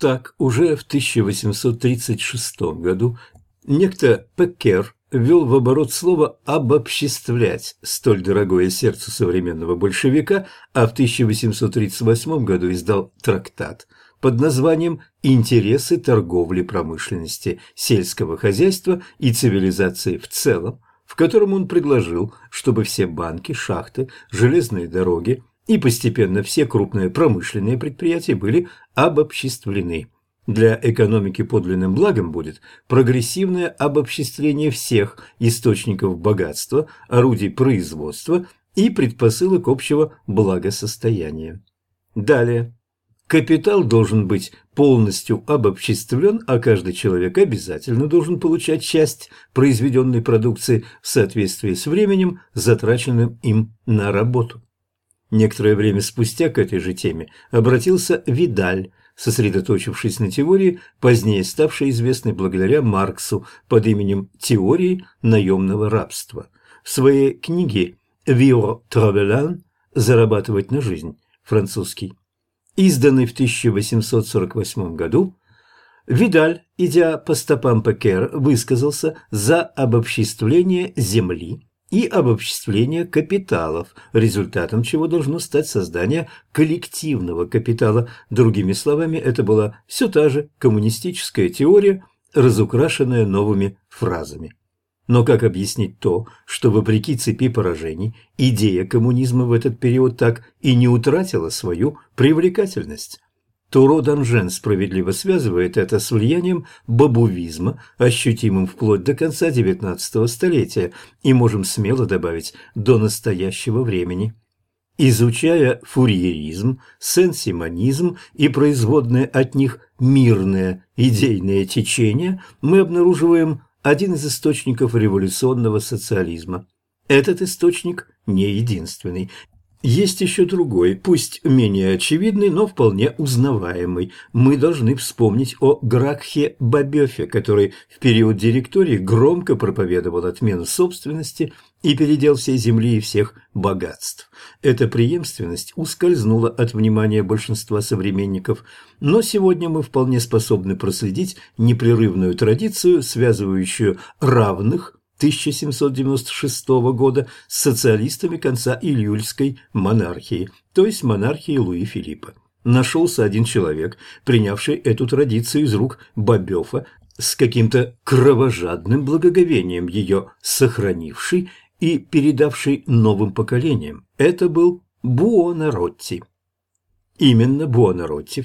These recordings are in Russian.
Так, уже в 1836 году некто Пеккер ввел в оборот слово «обобществлять», столь дорогое сердцу современного большевика, а в 1838 году издал трактат под названием «Интересы торговли, промышленности, сельского хозяйства и цивилизации в целом», в котором он предложил, чтобы все банки, шахты, железные дороги и постепенно все крупные промышленные предприятия были обобществлены. Для экономики подлинным благом будет прогрессивное обобществление всех источников богатства, орудий производства и предпосылок общего благосостояния. Далее. Капитал должен быть полностью обобществлен, а каждый человек обязательно должен получать часть произведенной продукции в соответствии с временем, затраченным им на работу. Некоторое время спустя к этой же теме обратился Видаль, сосредоточившись на теории, позднее ставшей известной благодаря Марксу под именем «Теории наемного рабства». В своей книге «Vivre travaillant» «Зарабатывать на жизнь» французский, изданный в 1848 году, Видаль, идя по стопам Пеккера, высказался за обобществление земли и обобществление капиталов, результатом чего должно стать создание коллективного капитала. Другими словами, это была все та же коммунистическая теория, разукрашенная новыми фразами. Но как объяснить то, что, вопреки цепи поражений, идея коммунизма в этот период так и не утратила свою привлекательность? Туро Данжен справедливо связывает это с влиянием бобувизма, ощутимым вплоть до конца XIX столетия, и можем смело добавить до настоящего времени. Изучая фурьеризм, сен-симонизм и производное от них мирное идейное течение, мы обнаруживаем один из источников революционного социализма. Этот источник не единственный. Есть еще другой, пусть менее очевидный, но вполне узнаваемый. Мы должны вспомнить о Гракхе Бабёфе, который в период директории громко проповедовал отмену собственности и передел всей земли и всех богатств. Эта преемственность ускользнула от внимания большинства современников, но сегодня мы вполне способны проследить непрерывную традицию, связывающую равных 1796 года с социалистами конца июльской монархии, то есть монархии Луи Филиппа. Нашелся один человек, принявший эту традицию из рук Бабёфа, с каким-то кровожадным благоговением ее сохранивший и передавший новым поколениям. Это был Буонаротти. Именно Буонаротти в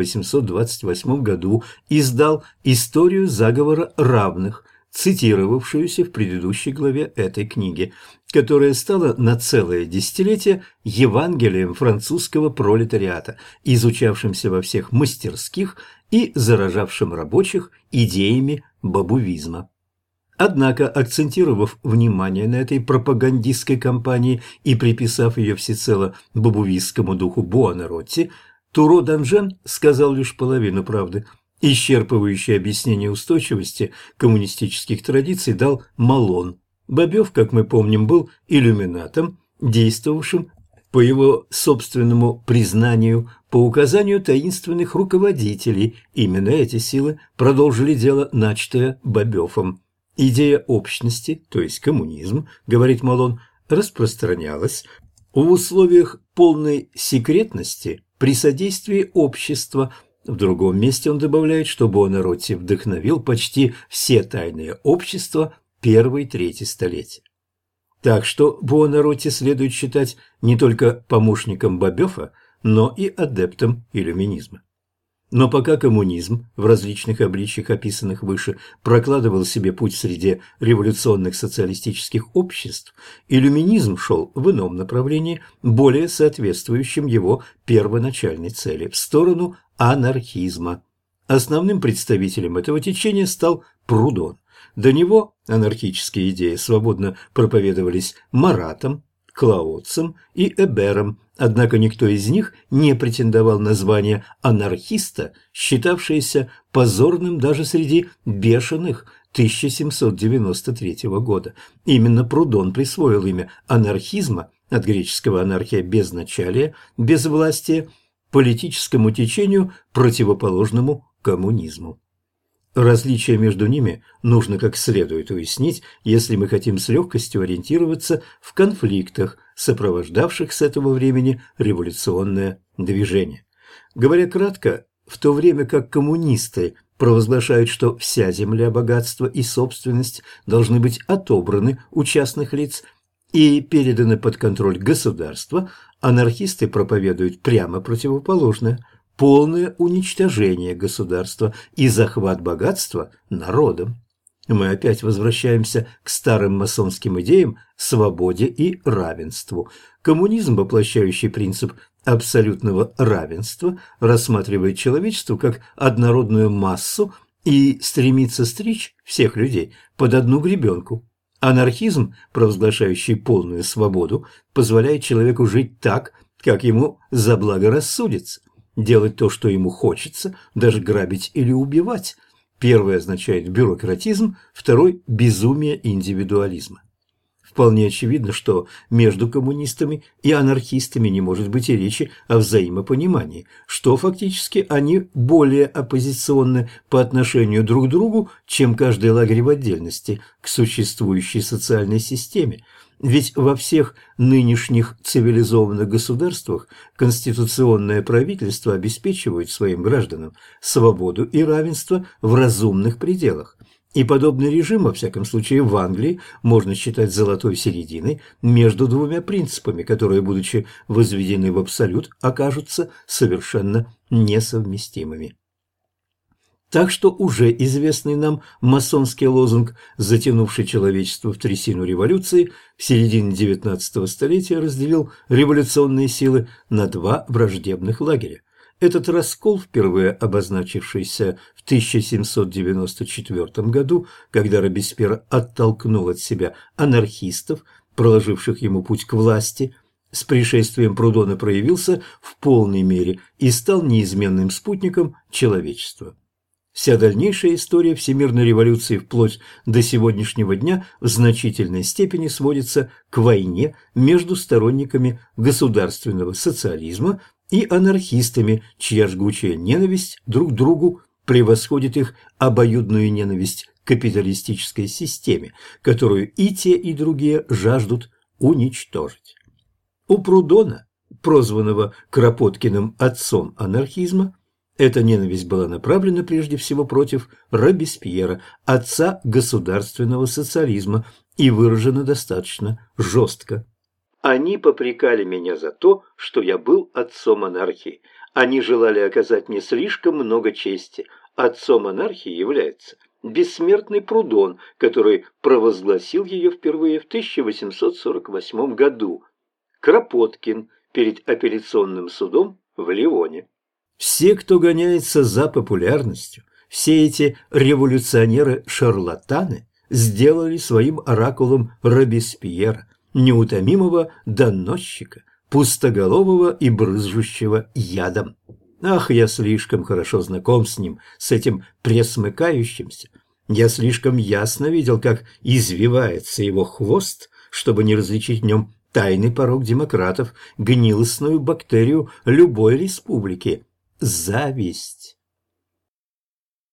1828 году издал «Историю заговора равных», цитировавшуюся в предыдущей главе этой книги, которая стала на целое десятилетие Евангелием французского пролетариата, изучавшимся во всех мастерских и заражавшим рабочих идеями бобувизма. Однако, акцентировав внимание на этой пропагандистской кампании и приписав ее всецело бобувистскому духу Буонаротти, Туро Данжен сказал лишь половину правды. Исчерпывающее объяснение устойчивости коммунистических традиций дал Малон. Бабёв, как мы помним, был иллюминатом, действовавшим, по его собственному признанию, по указанию таинственных руководителей. Именно эти силы продолжили дело, начатое Бабёфом. Идея общности, то есть коммунизм, говорит Малон, распространялась в условиях полной секретности при содействии общества. В другом месте он добавляет, что Буонаротти вдохновил почти все тайные общества первой трети столетия. Так что Буонаротти следует считать не только помощником Бабёфа, но и адептом иллюминизма. Но пока коммунизм, в различных обличьях, описанных выше, прокладывал себе путь в среде революционных социалистических обществ, иллюминизм шел в ином направлении, более соответствующем его первоначальной цели, в сторону анархизма. Основным представителем этого течения стал Прудон. До него анархические идеи свободно проповедовались Маратом, Клаоцем и Эбером, однако никто из них не претендовал на звание анархиста, считавшееся позорным даже среди бешеных 1793 года. Именно Прудон присвоил имя анархизма, от греческого анархия – безначалие, безвластие, политическому течению, противоположному коммунизму. Различия между ними нужно как следует уяснить, если мы хотим с легкостью ориентироваться в конфликтах, сопровождавших с этого времени революционное движение. Говоря кратко, в то время как коммунисты провозглашают, что вся земля, богатство и собственность должны быть отобраны у частных лиц и переданы под контроль государства, анархисты проповедуют прямо противоположное – полное уничтожение государства и захват богатства народом. Мы опять возвращаемся к старым масонским идеям свободе и равенству. Коммунизм, воплощающий принцип абсолютного равенства, рассматривает человечество как однородную массу и стремится стричь всех людей под одну гребенку. Анархизм, провозглашающий полную свободу, позволяет человеку жить так, как ему заблагорассудится, делать то, что ему хочется, даже грабить или убивать. Первый означает бюрократизм, второй – безумие индивидуализма. Вполне очевидно, что между коммунистами и анархистами не может быть и речи о взаимопонимании, что фактически они более оппозиционны по отношению друг к другу, чем каждый лагерь в отдельности к существующей социальной системе. Ведь во всех нынешних цивилизованных государствах конституционное правительство обеспечивает своим гражданам свободу и равенство в разумных пределах. И подобный режим, во всяком случае в Англии, можно считать золотой серединой между двумя принципами, которые, будучи возведены в абсолют, окажутся совершенно несовместимыми. Так что уже известный нам масонский лозунг, затянувший человечество в трясину революции, в середине XIX столетия разделил революционные силы на два враждебных лагеря. Этот раскол, впервые обозначившийся в 1794 году, когда Робеспьер оттолкнул от себя анархистов, проложивших ему путь к власти, с пришествием Прудона проявился в полной мере и стал неизменным спутником человечества. Вся дальнейшая история всемирной революции вплоть до сегодняшнего дня в значительной степени сводится к войне между сторонниками государственного социализма и анархистами, чья жгучая ненависть друг к другу превосходит их обоюдную ненависть к капиталистической системе, которую и те, и другие жаждут уничтожить. У Прудона, прозванного Кропоткиным отцом анархизма, эта ненависть была направлена прежде всего против Робеспьера, отца государственного социализма, и выражена достаточно жестко. Они попрекали меня за то, что я был отцом анархии. Они желали оказать мне слишком много чести. Отцом анархии является бессмертный Прудон, который провозгласил ее впервые в 1848 году. Кропоткин перед апелляционным судом в Лионе. Все, кто гоняется за популярностью, все эти революционеры-шарлатаны сделали своим оракулом Робеспьера, неутомимого доносчика, пустоголового и брызжущего ядом. Ах, я слишком хорошо знаком с ним, с этим пресмыкающимся. Я слишком ясно видел, как извивается его хвост, чтобы не различить в нем тайный порок демократов, гнилостную бактерию любой республики. Зависть.